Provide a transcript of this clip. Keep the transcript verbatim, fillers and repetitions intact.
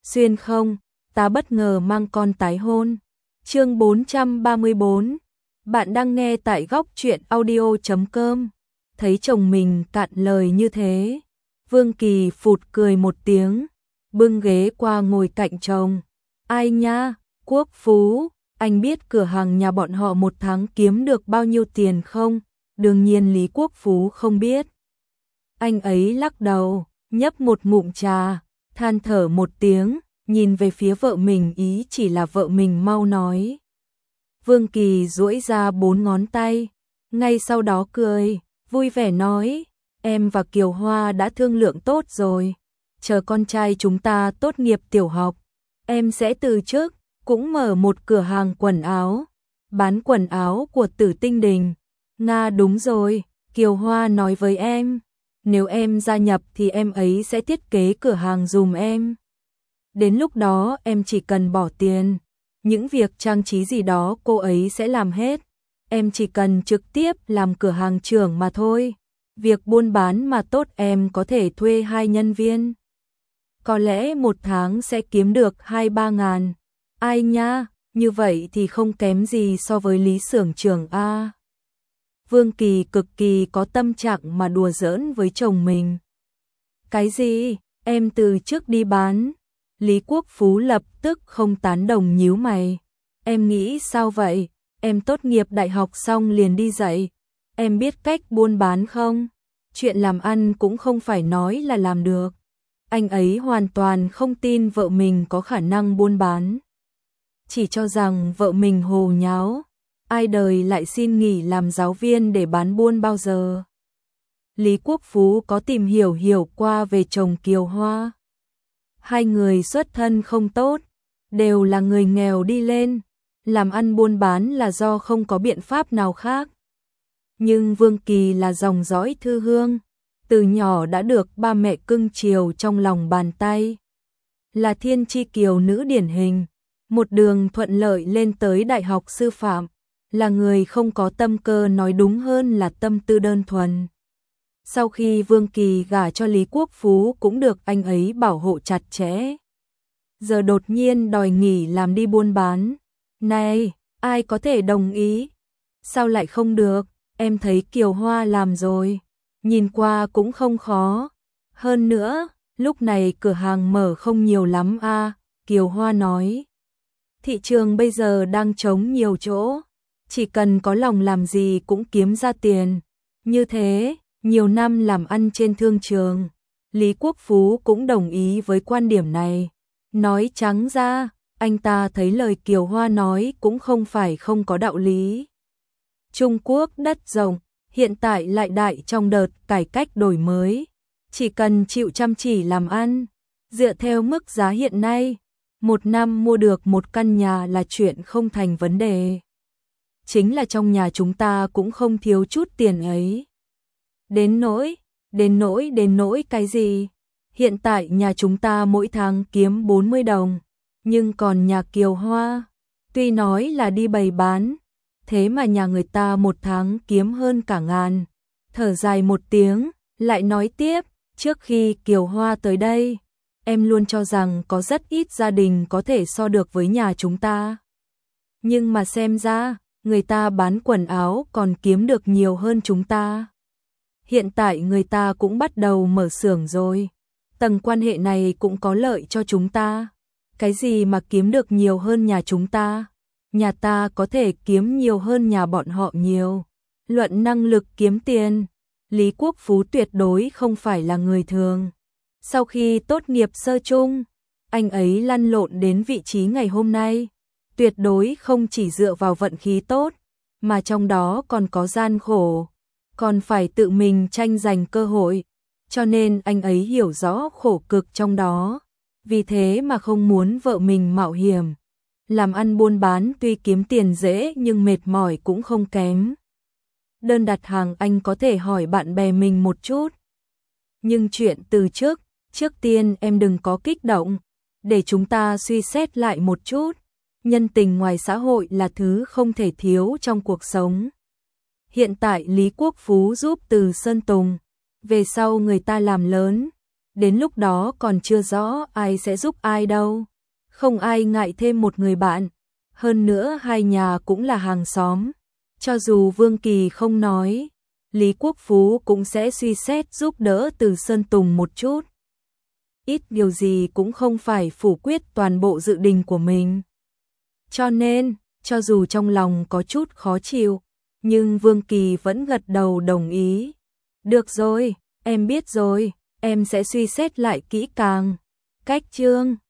xuyên không, ta bất ngờ mang con tái hôn. Chương bốn trăm ba mươi tư. Bạn đang nghe tại góc truyện audio chấm com. Thấy chồng mình cạn lời như thế, Vương Kỳ phụt cười một tiếng, bưng ghế qua ngồi cạnh chồng. Ai nha, Quốc Phú, anh biết cửa hàng nhà bọn họ một tháng kiếm được bao nhiêu tiền không? Đương nhiên Lý Quốc Phú không biết. Anh ấy lắc đầu, nhấp một ngụm trà, than thở một tiếng, nhìn về phía vợ mình, ý chỉ là vợ mình mau nói. Vương Kỳ duỗi ra bốn ngón tay, ngay sau đó cười, vui vẻ nói, em và Kiều Hoa đã thương lượng tốt rồi, chờ con trai chúng ta tốt nghiệp tiểu học, em sẽ từ chức, cũng mở một cửa hàng quần áo, bán quần áo của Tử Tinh Đình. Nga đúng rồi, Kiều Hoa nói với em, nếu em gia nhập thì em ấy sẽ thiết kế cửa hàng dùm em. Đến lúc đó em chỉ cần bỏ tiền, những việc trang trí gì đó cô ấy sẽ làm hết. Em chỉ cần trực tiếp làm cửa hàng trưởng mà thôi. Việc buôn bán mà tốt em có thể thuê hai nhân viên. Có lẽ một tháng sẽ kiếm được hai ba ngàn. Ai nha, như vậy thì không kém gì so với Lý xưởng trưởng a. Vương Kỳ cực kỳ có tâm trạng mà đùa giỡn với chồng mình. Cái gì, em từ trước đi bán. Lý Quốc Phú lập tức không tán đồng, nhíu mày. Em nghĩ sao vậy? Em tốt nghiệp đại học xong liền đi dạy. Em biết cách buôn bán không? Chuyện làm ăn cũng không phải nói là làm được. Anh ấy hoàn toàn không tin vợ mình có khả năng buôn bán. Chỉ cho rằng vợ mình hồ nháo. Ai đời lại xin nghỉ làm giáo viên để bán buôn bao giờ? Lý Quốc Phú có tìm hiểu hiểu qua về chồng Kiều Hoa. Hai người xuất thân không tốt, đều là người nghèo đi lên, làm ăn buôn bán là do không có biện pháp nào khác. Nhưng Vương Kỳ là dòng dõi thư hương, từ nhỏ đã được ba mẹ cưng chiều trong lòng bàn tay. Là thiên chi kiều nữ điển hình, một đường thuận lợi lên tới đại học sư phạm, là người không có tâm cơ, nói đúng hơn là tâm tư đơn thuần. Sau khi Vương Kỳ gả cho Lý Quốc Phú cũng được anh ấy bảo hộ chặt chẽ. Giờ đột nhiên đòi nghỉ làm đi buôn bán. Này, ai có thể đồng ý? Sao lại không được? Em thấy Kiều Hoa làm rồi. Nhìn qua cũng không khó. Hơn nữa, lúc này cửa hàng mở không nhiều lắm a. À, Kiều Hoa nói. Thị trường bây giờ đang trống nhiều chỗ. Chỉ cần có lòng làm gì cũng kiếm ra tiền. Như thế, nhiều năm làm ăn trên thương trường. Lý Quốc Phú cũng đồng ý với quan điểm này. Nói trắng ra, anh ta thấy lời Kiều Hoa nói cũng không phải không có đạo lý. Trung Quốc đất rộng, hiện tại lại đại trong đợt cải cách đổi mới. Chỉ cần chịu chăm chỉ làm ăn, dựa theo mức giá hiện nay, một năm mua được một căn nhà là chuyện không thành vấn đề. Chính là trong nhà chúng ta cũng không thiếu chút tiền ấy. Đến nỗi, đến nỗi, đến nỗi cái gì? Hiện tại nhà chúng ta mỗi tháng kiếm bốn mươi đồng, nhưng còn nhà Kiều Hoa, tuy nói là đi bày bán, thế mà nhà người ta một tháng kiếm hơn cả ngàn. Thở dài một tiếng, lại nói tiếp, trước khi Kiều Hoa tới đây, em luôn cho rằng có rất ít gia đình có thể so được với nhà chúng ta. Nhưng mà xem ra, người ta bán quần áo còn kiếm được nhiều hơn chúng ta. Hiện tại người ta cũng bắt đầu mở xưởng rồi. Tầng quan hệ này cũng có lợi cho chúng ta. Cái gì mà kiếm được nhiều hơn nhà chúng ta? Nhà ta có thể kiếm nhiều hơn nhà bọn họ nhiều. Luận năng lực kiếm tiền, Lý Quốc Phú tuyệt đối không phải là người thường. Sau khi tốt nghiệp sơ chung, anh ấy lăn lộn đến vị trí ngày hôm nay. Tuyệt đối không chỉ dựa vào vận khí tốt, mà trong đó còn có gian khổ, còn phải tự mình tranh giành cơ hội. Cho nên anh ấy hiểu rõ khổ cực trong đó, vì thế mà không muốn vợ mình mạo hiểm. Làm ăn buôn bán tuy kiếm tiền dễ nhưng mệt mỏi cũng không kém. Đơn đặt hàng anh có thể hỏi bạn bè mình một chút. Nhưng chuyện từ trước, trước tiên em đừng có kích động, để chúng ta suy xét lại một chút. Nhân tình ngoài xã hội là thứ không thể thiếu trong cuộc sống. Hiện tại Lý Quốc Phú giúp Từ Sơn Tùng, về sau người ta làm lớn, Đến lúc đó còn chưa rõ ai sẽ giúp ai đâu. Không ai ngại thêm một người bạn. Hơn nữa hai nhà cũng là hàng xóm. Cho dù Vương Kỳ không nói, Lý Quốc Phú cũng sẽ suy xét giúp đỡ Từ Sơn Tùng một chút. Ít điều gì cũng không phải phủ quyết toàn bộ dự định của mình. Cho nên, cho dù trong lòng có chút khó chịu, nhưng Vương Kỳ vẫn gật đầu đồng ý. Được rồi, em biết rồi, em sẽ suy xét lại kỹ càng. Cách chương